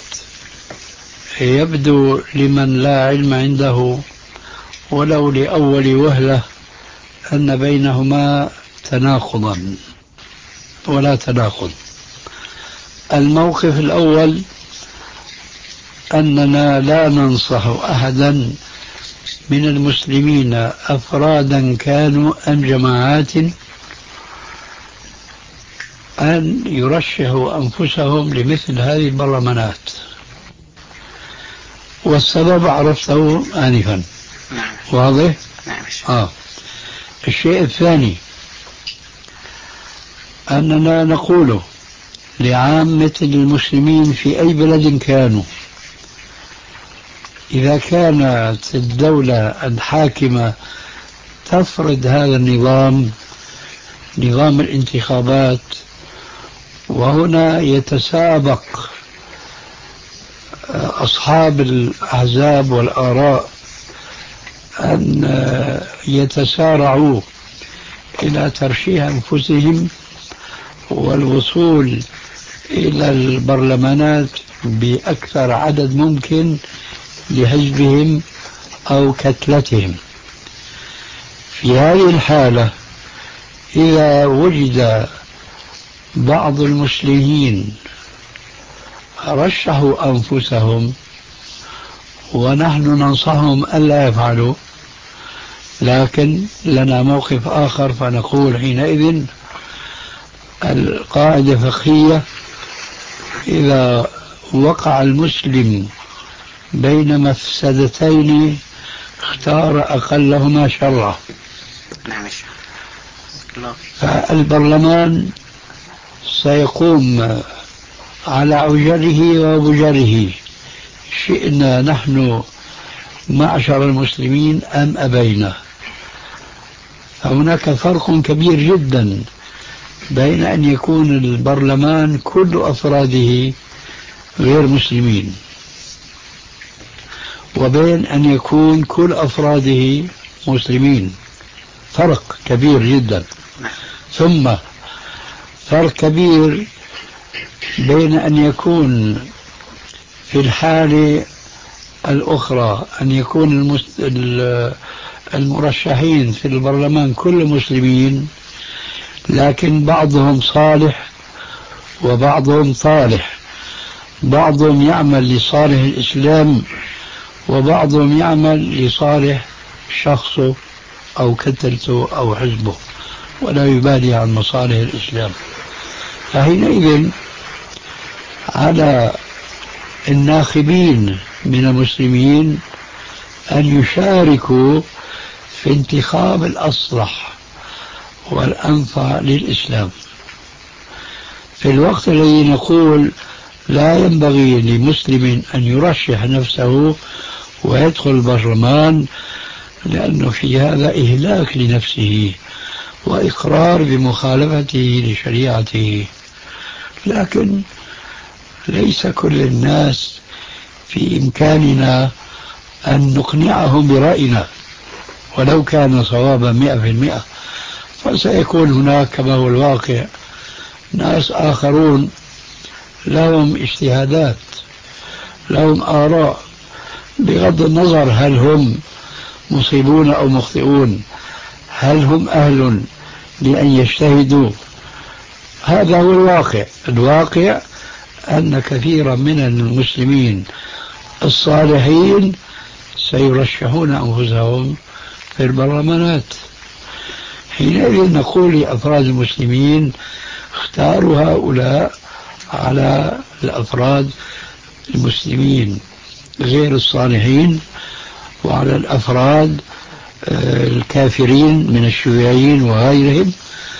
يبدو لمن لا علم عنده ولو لأول وهلة أن بينهما تناقضا ولا تناقض. الموقف الأول أننا لا ننصح أحدا من المسلمين أفرادا كانوا أم جماعات أن يرشحوا أنفسهم لمثل هذه البرلمانات، والسبب عرفته آنفا. نعم. واضح؟ نعم. آه. الشيء الثاني أننا نقول لعامة المسلمين في أي بلد كانوا، إذا كانت الدولة الحاكمة تفرض هذا النظام، نظام الانتخابات، وهنا يتسابق أصحاب الأحزاب والآراء أن يتسارعوا إلى ترشيح أنفسهم والوصول إلى البرلمانات بأكثر عدد ممكن لحزبهم أو كتلتهم. في هذه الحالة إذا وجد بعض المسلمين رشحوا أنفسهم ونحن ننصحهم ألا يفعلوا، لكن لنا موقف آخر فنقول حينئذ القاعدة فقهية: إذا وقع المسلم بين مفسدتين اختار أقلهما شرا. فالبرلمان سيقوم على عجله وبجره شئنا نحن معشر المسلمين أم أبينا. فهناك فرق كبير جدا بين أن يكون البرلمان كل أفراده غير مسلمين وبين أن يكون كل أفراده مسلمين. فرق كبير جدا. ثم فرق كبير بين أن يكون في الحالة الأخرى أن يكون المرشحين في البرلمان كل مسلمين، لكن بعضهم صالح وبعضهم طالح، بعضهم يعمل لصالح الإسلام وبعضهم يعمل لصالح شخصه أو كتلته أو حزبه ولا يبالي عن مصالح الإسلام. فحينئذ على الناخبين من المسلمين أن يشاركوا في انتخاب الأصلح والأنفع للإسلام. في الوقت الذي نقول لا ينبغي لمسلم أن يرشح نفسه ويدخل البرلمان، لأنه في هذا إهلاك لنفسه وإقرار بمخالفته لشريعته. لكن ليس كل الناس في إمكاننا أن نقنعهم برأينا ولو كان صوابا مئة في المئة، فسيكون هناك كما هو الواقع ناس آخرون لهم اجتهادات، لهم آراء، بغض النظر هل هم مصيبون أو مخطئون، هل هم أهل لأن يجتهدوا. هذا هو الواقع. الواقع أن كثيرا من المسلمين الصالحين سيرشحون أنفسهم في البرلمانات. حينئذ نقول لأفراد المسلمين اختاروا هؤلاء على الأفراد المسلمين غير الصالحين وعلى الأفراد الكافرين من الشيوعيين وغيرهم.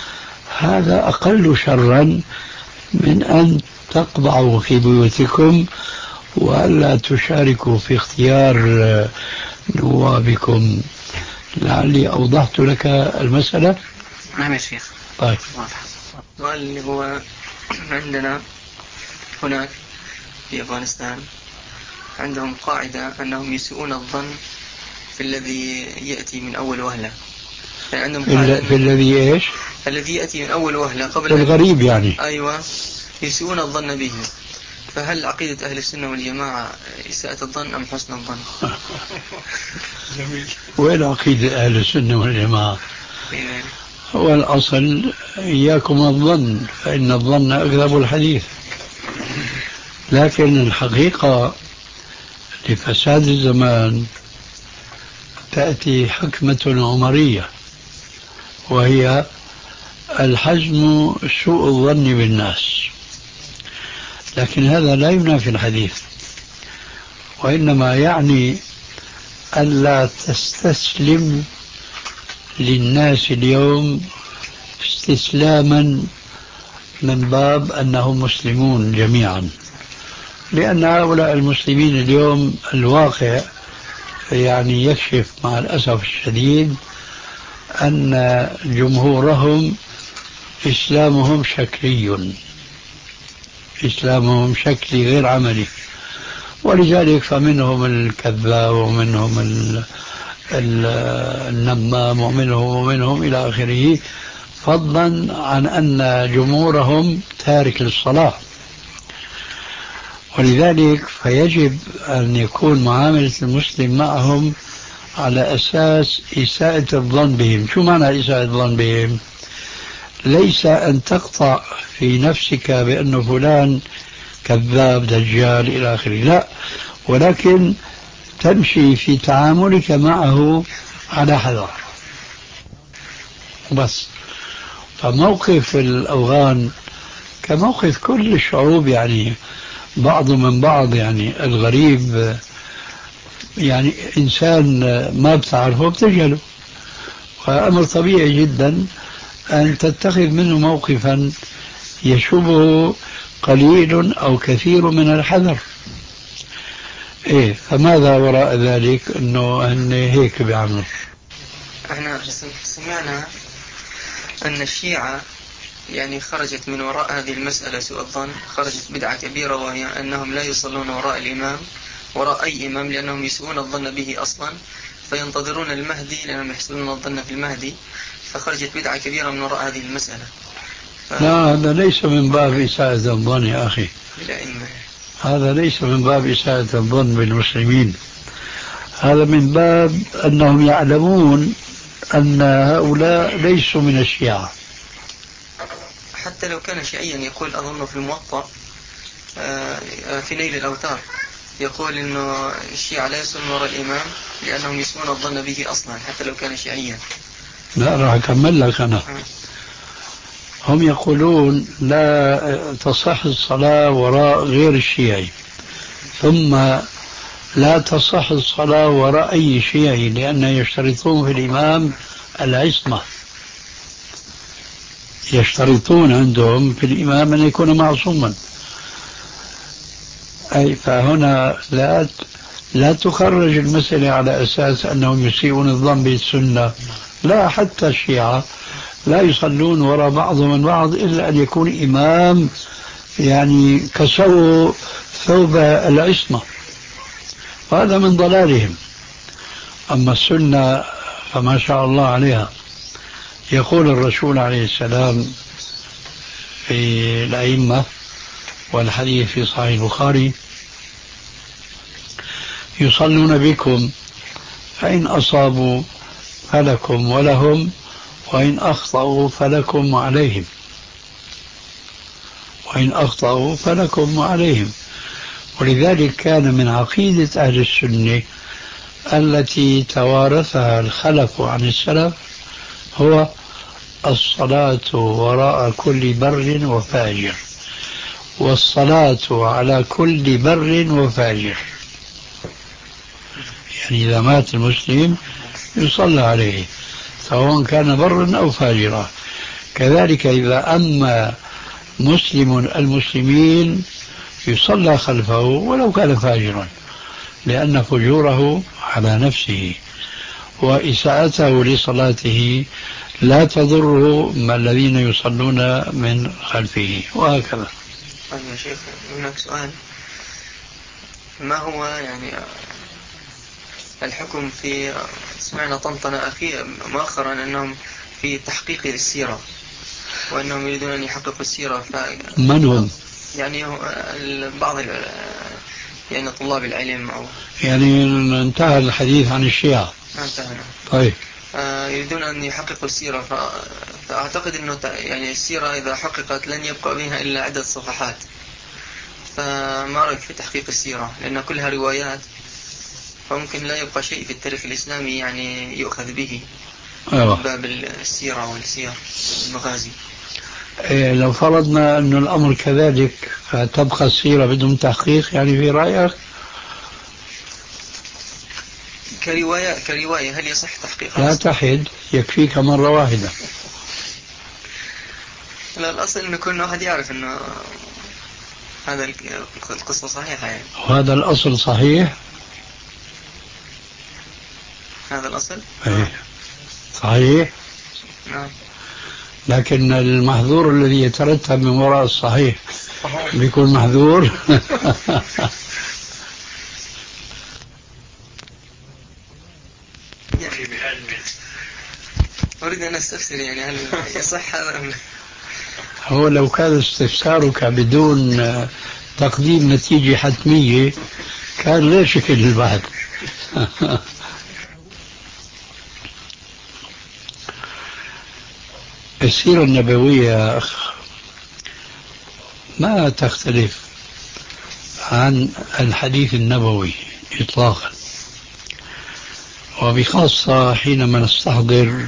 هذا أقل شرا من أن تقضعوا في بيوتكم وألا تشاركوا في اختيار نوابكم لعلي أوضحت لك المسألة. نعم يا شيخ. طيب. السؤال اللي هو عندنا هناك في أفغانستان عندهم قاعدة أنهم يسيئون الظن في الذي يأتي من أول وهلة. يعني عندهم في, في الذي إيش؟ الذي يأتي من أول وهلة قبل الغريب يعني. أيوة، يسيئون الظن به. فهل عقيدة أهل السنة والجماعة إساءة الظن أم حسن الظن؟ جميل. وين عقيدة أهل السنة والجماعة؟ هو الأصل إياكم الظن فإن الظن أكذب الحديث. لكن الحقيقة لفساد الزمان تأتي حكمة عمرية، وهي الحزم سوء الظن بالناس. لكن هذا لا ينافي الحديث، وإنما يعني ألا تستسلم للناس اليوم استسلاما من باب أنهم مسلمون جميعا، لأن هؤلاء المسلمين اليوم الواقع يعني يكشف مع الأسف الشديد أن جمهورهم إسلامهم شكلي، إسلامهم شكلي غير عملي. ولذلك فمنهم الكذاب ومنهم ال ال النمام ومنهم ومنهم إلى آخره، فضلا عن أن جمهورهم تارك للصلاة. ولذلك فيجب أن يكون معاملة المسلم معهم على أساس إساءة الظن بهم. شو معنى إساءة الظن بهم؟ ليس أن تقطع في نفسك بأن فلان كذاب دجال إلى آخره، لا، ولكن تمشي في تعاملك معه على حذر بس. فموقف الأفغان كموقف كل الشعوب، يعني بعض من بعض. يعني الغريب يعني إنسان ما بتعرفه بتجهله، فأمر طبيعي جدا أن تتخذ منه موقفا يشبه قليل أو كثير من الحذر. إيه، فماذا وراء ذلك؟ أنه أن هيك بيعملوا. احنا سمعنا أن الشيعة يعني خرجت من وراء هذه المسألة سوء الظن، خرجت بدعة كبيرة، وهي أنهم لا يصلون وراء الإمام، وراء أي إمام، لأنهم يسوءون الظن به أصلا، فينتظرون المهدي لأنهم يحسنون الظن في المهدي. فخرجت بدعة كبيرة من وراء هذه المسألة. ف... لا، هذا ليس من باب إساءة الظن يا أخي، هذا ليس من باب إساءة الظن بالمسلمين، هذا من باب أنهم يعلمون أن هؤلاء ليسوا من الشيعة. حتى لو كان شيعيا يقول، أظن في الموطأ في نيل الأوتار يقول إنه الشيعة لا يسون وراء الإمام لأنهم يسون الظن به أصلا حتى لو كان شيعيا. لا، راح أكمل لك أنا. هم يقولون لا تصح الصلاة وراء غير الشيعي، ثم لا تصح الصلاة وراء أي شيعي، لأن يشترطون في الإمام العصمة، يشترطون عندهم في الإمام أن يكون معصوما. أي فهنا لا لا تخرج المسألة على أساس أنهم يسيئون الظن بالسنة، لا، حتى الشيعة لا يصلون وراء بعضهم من بعض إلا أن يكون إمام يعني كسوا ثوب العصمة، وهذا من ضلالهم. أما السنة فما شاء الله عليها. يقول الرسول عليه السلام في الأئمة، والحديث في صحيح البخاري: يصلون بكم فإن أصابوا فلكم ولهم، وإن أخطأوا فلكم وعليهم، وإن أخطأوا فلكم وعليهم. ولذلك كان من عقيدة أهل السنة التي توارثها الخلف عن السلف هو الصلاة وراء كل بر وفاجر، والصلاة على كل بر وفاجر. يعني إذا مات المسلم يصلى عليه سواء كان برا أو فاجرا. كذلك إذا أما مسلم المسلمين يصلى خلفه ولو كان فاجرا، لأن فجوره على نفسه. وإساءته لصلاته لا تضر ما الذين يصلون من خلفه، وهكذا. طيب يا شيخ، هناك سؤال: ما هو يعني الحكم في، سمعنا طنطنة أخي مؤخرا أنهم في تحقيق السيرة، وأنهم يريدون أن يحققوا السيرة. ف... من هم؟ يعني بعض يعني طلاب العلم أو يعني انتهى الحديث عن الشيعة. انتهى. طيب. آه يريدون أن يحققوا السيرة، ف... فأعتقد أنه يعني السيرة إذا حققت لن يبقى بها إلا عدد صفحات. فما رأيك في تحقيق السيرة؟ لأن كلها روايات، فممكن لا يبقى شيء في التاريخ الإسلامي يعني يؤخذ به أيوة. من باب السيرة والسير المغازي. إيه لو فرضنا أن الأمر كذلك فتبقى السيرة بدون تحقيق، يعني في رأيك؟ كرواية كرواية هل يصح تحقيقها؟ لا تحد، يكفيك مرة واحدة. لا، الأصل أن كل واحد يعرف أنه هذا القصة صحيحة يعني. وهذا الأصل صحيح. هذا الأصل أيه. صحيح. نعم. لكن المحظور الذي يترتب من وراء الصحيح بيكون محظور. أريد أن أستفسر يعني هل يصح هذا؟ هو لو كان استفسارك بدون تقديم نتيجة حتمية كان لا شكل البحث. السيرة النبوية يا أخ ما تختلف عن الحديث النبوي إطلاقا، وبخاصة حينما نستحضر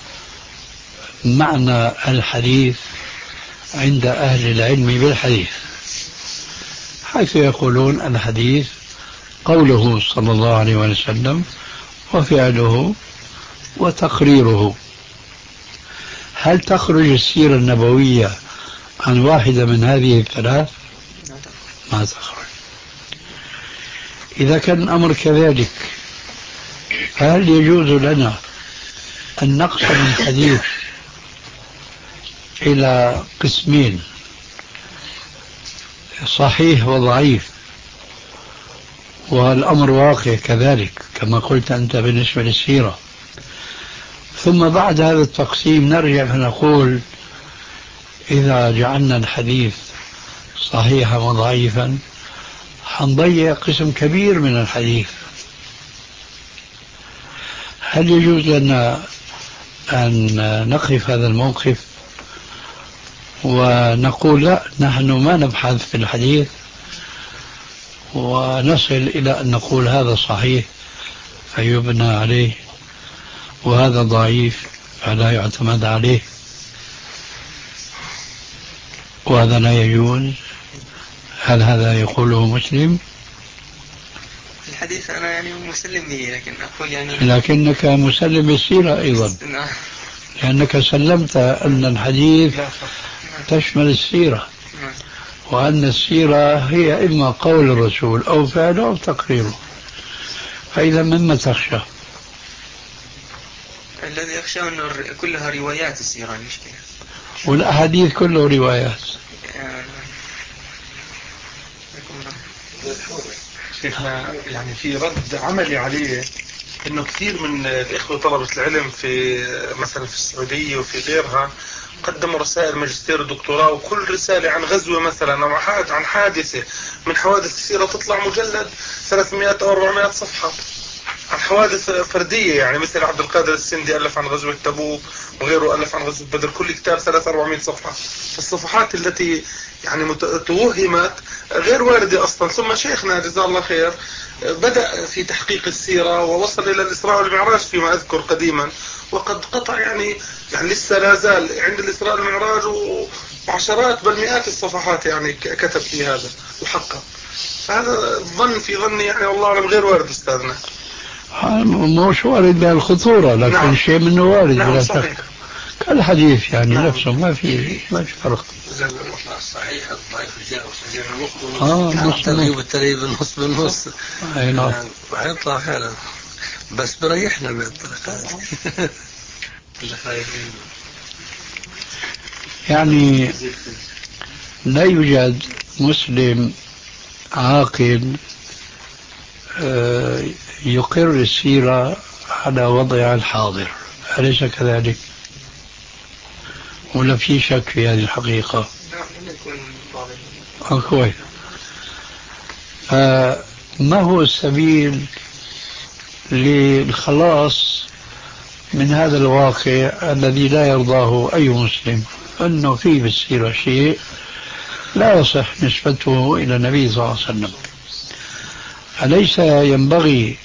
معنى الحديث عند أهل العلم بالحديث، حيث يقولون الحديث قوله صلى الله عليه وسلم وفعله وتقريره. هل تخرج السيرة النبوية عن واحدة من هذه الثلاث؟ ما تخرج. إذا كان الأمر كذلك فهل يجوز لنا أن نقسم الحديث إلى قسمين، صحيح وضعيف، والأمر واقع كذلك كما قلت أنت بالنسبة للسيرة، ثم بعد هذا التقسيم نرجع فنقول إذا جعلنا الحديث صحيحا وضعيفا حنضيع قسم كبير من الحديث؟ هل يجوز لنا أن نقف هذا الموقف ونقول لا، نحن ما نبحث في الحديث ونصل إلى أن نقول هذا صحيح فيبنى عليه وهذا ضعيف فلا يعتمد عليه، وهذا لا يجوز؟ هل هذا يقوله مسلم؟ الحديث أنا يعني مسلم به، لكن أقول يعني لكنك مسلم بالسيرة أيضا، لأنك سلمت أن الحديث تشمل السيرة، وأن السيرة هي إما قول الرسول أو فعله أو تقريره، فإذا مما تخشى؟ الذي يخشى أنه كلها روايات السيرة المشكلة، والأحاديث كله روايات. شيخنا يعني في رد عملي عليه انه كثير من الاخوة طلبة العلم في مثلا في السعودية وفي غيرها قدموا رسائل ماجستير ودكتوراه، وكل رسالة عن غزوة مثلا او عن حادثة من حوادث السيرة تطلع مجلد ثلاثمائة او أربعمائة صفحة عن حوادث فردية، يعني مثل عبد القادر السندي ألف عن غزوة تبوك وغيره ألف عن غزوة بدر، كل كتاب ثلاثمائة أربعمائة صفحة. الصفحات التي يعني توهمت غير واردة أصلا. ثم شيخنا جزاه الله خير بدأ في تحقيق السيرة ووصل إلى الإسراء والمعراج فيما أذكر قديما، وقد قطع يعني يعني لسه لا زال عند الإسراء والمعراج وعشرات بل مئات الصفحات يعني كتب في هذا وحقق. فهذا ظن في ظني يعني والله أعلم غير وارد أستاذنا. مش وارد بهالخطورة، لكن نعم. شيء منه وارد نعم بلا شك كالحديث يعني نعم. نفسه ما في ما في فرق. الصحيح الضعيف الجاء وسجل اه الترغيب والترهيب النص بالنص. اي نعم. وحيطلع فعلا. بس بريحنا بالطريقة يعني لا يوجد مسلم عاقل يقر السيرة على وضعها الحاضر، أليس كذلك؟ ولا في شك في هذه الحقيقة؟ آه كويس. فما هو السبيل للخلاص من هذا الواقع الذي لا يرضاه أي مسلم، أنه في بالسيرة شيء لا يصح نسبته إلى النبي صلى الله عليه وسلم؟ أليس ينبغي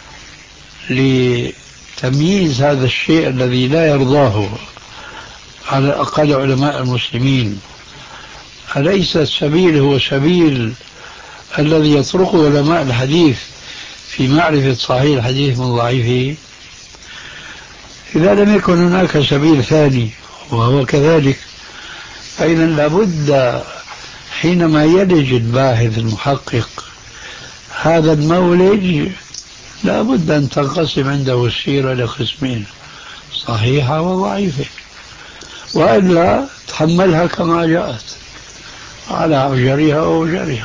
لتمييز هذا الشيء الذي لا يرضاه على الأقل علماء المسلمين، أليس السبيل هو سبيل الذي يطرقه علماء الحديث في معرفة صحيح الحديث من ضعيفه؟ إذا لم يكن هناك سبيل ثاني وهو كذلك، فإذا لابد حينما يلج الباحث المحقق هذا المولج لابد أن تنقسم عنده السيرة لقسمين، صحيحة وضعيفة، وإلا تحملها كما جاءت على عجرها ووجرها.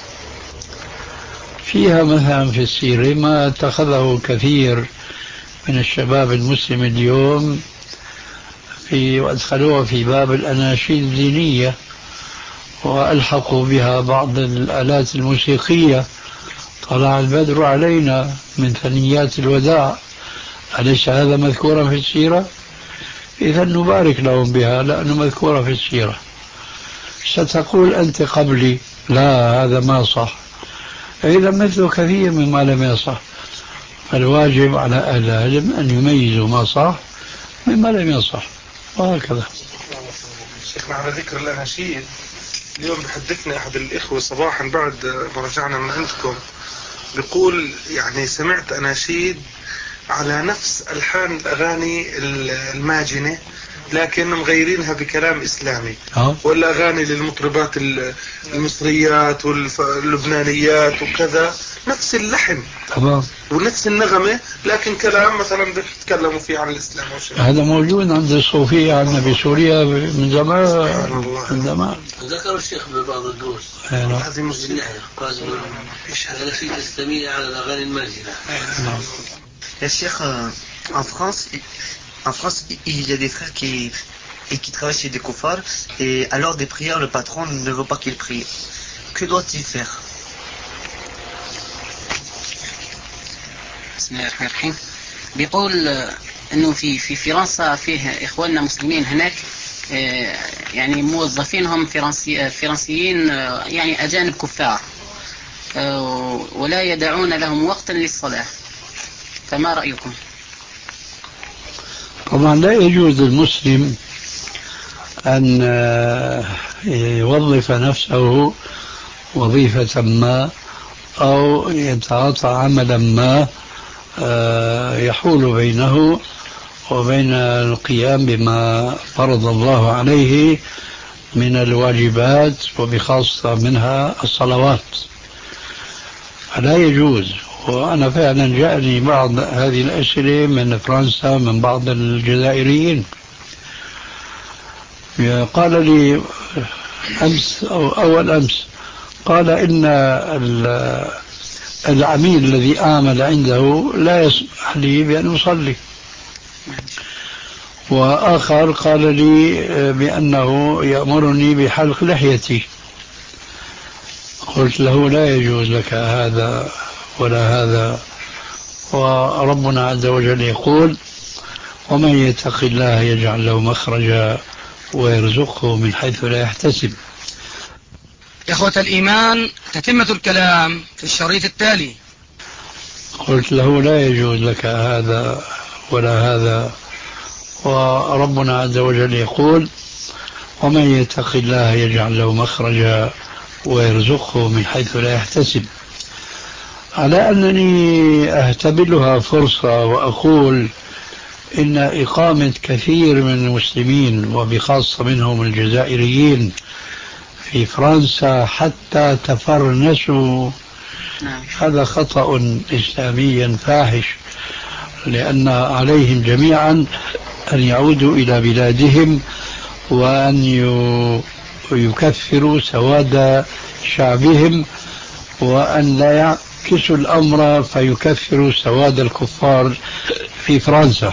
فيها مثلا في السيرة ما اتخذه كثير من الشباب المسلم اليوم في وادخلوها في باب الأناشيد الدينية وألحقوا بها بعض الآلات الموسيقية. طلع البدر علينا من ثنيات الوداع، أليس هذا مذكورا في السيرة؟ إذا نبارك لهم بها لأنه مذكورة في السيرة. ستقول أنت قبلي لا هذا ما صح، إذا مثل كثير مما لم يصح. فالواجب على أهل العلم أن يميزوا ما صح مما لم يصح، وهكذا. شيخنا على ذكر الأناشيد، اليوم بحدثنا أحد الإخوة صباحا بعد ما رجعنا من عندكم، بيقول يعني سمعت أناشيد على نفس ألحان الأغاني الماجنة لكن مغيرينها بكلام إسلامي، ولا أغاني للمطربات المصريات واللبنانيات وكذا، نفس اللحن تمام ونفس النغمة لكن كلام مثلا بيتكلموا فيه عن الإسلام. هذا موجود عند الصوفية عندنا بسوريا من زمان من زمان. ذكر الشيخ ببعض الدروس هذه مسلمة الأناشيد الإسلامية على الأغاني الماجنة. Le Cheikh, en France, en France, il y a des frères qui, et qui travaillent chez des koufars, et à l'heure des prières, le patron ne veut pas qu'ils prient. Que doit-il faire? بسم الله الرحمن الرحيم. بيقول انه في في فرنسا فيه اخواننا مسلمين هناك، يعني موظفينهم فرنسي فرنسيين يعني اجانب كفار، ولا يدعون لهم وقتا للصلاة، فما رأيكم؟ طبعا لا يجوز للمسلم أن يوظف نفسه وظيفة ما أو يتعاطى عملا ما يحول بينه وبين القيام بما فرض الله عليه من الواجبات وبخاصة منها الصلوات، فلا يجوز. وأنا فعلا جاءني بعض هذه الأسئلة من فرنسا من بعض الجزائريين، قال لي أمس أو أول أمس، قال إن العميل الذي أعمل عنده لا يسمح لي بأن أصلي، وآخر قال لي بأنه يأمرني بحلق لحيتي. قلت له لا يجوز لك هذا ولا هذا، وربنا عز وجل يقول ومن يتق الله يجعل له مخرجا ويرزقه من حيث لا يحتسب. إخوة الإيمان، تتمة الكلام في الشريط التالي. قلت له لا يجوز لك هذا ولا هذا، وربنا عز وجل يقول ومن يتق الله يجعل له مخرجا ويرزقه من حيث لا يحتسب. على أنني أهتبلها فرصة وأقول إن إقامة كثير من المسلمين وبخاصة منهم الجزائريين في فرنسا حتى تفرنسوا، هذا خطأ إسلامي فاحش لأن عليهم جميعا أن يعودوا إلى بلادهم وأن يكفروا سواد شعبهم، وأن لا يعكسوا الأمر فيكفروا سواد الكفار في فرنسا.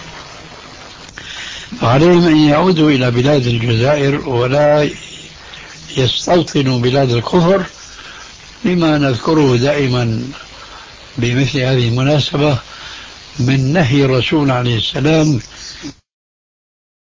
فعليهم أن يعودوا إلى بلاد الجزائر ولا يستوطنوا بلاد الكفر، لما نذكره دائما بمثل هذه المناسبة من نهي الرسول عليه السلام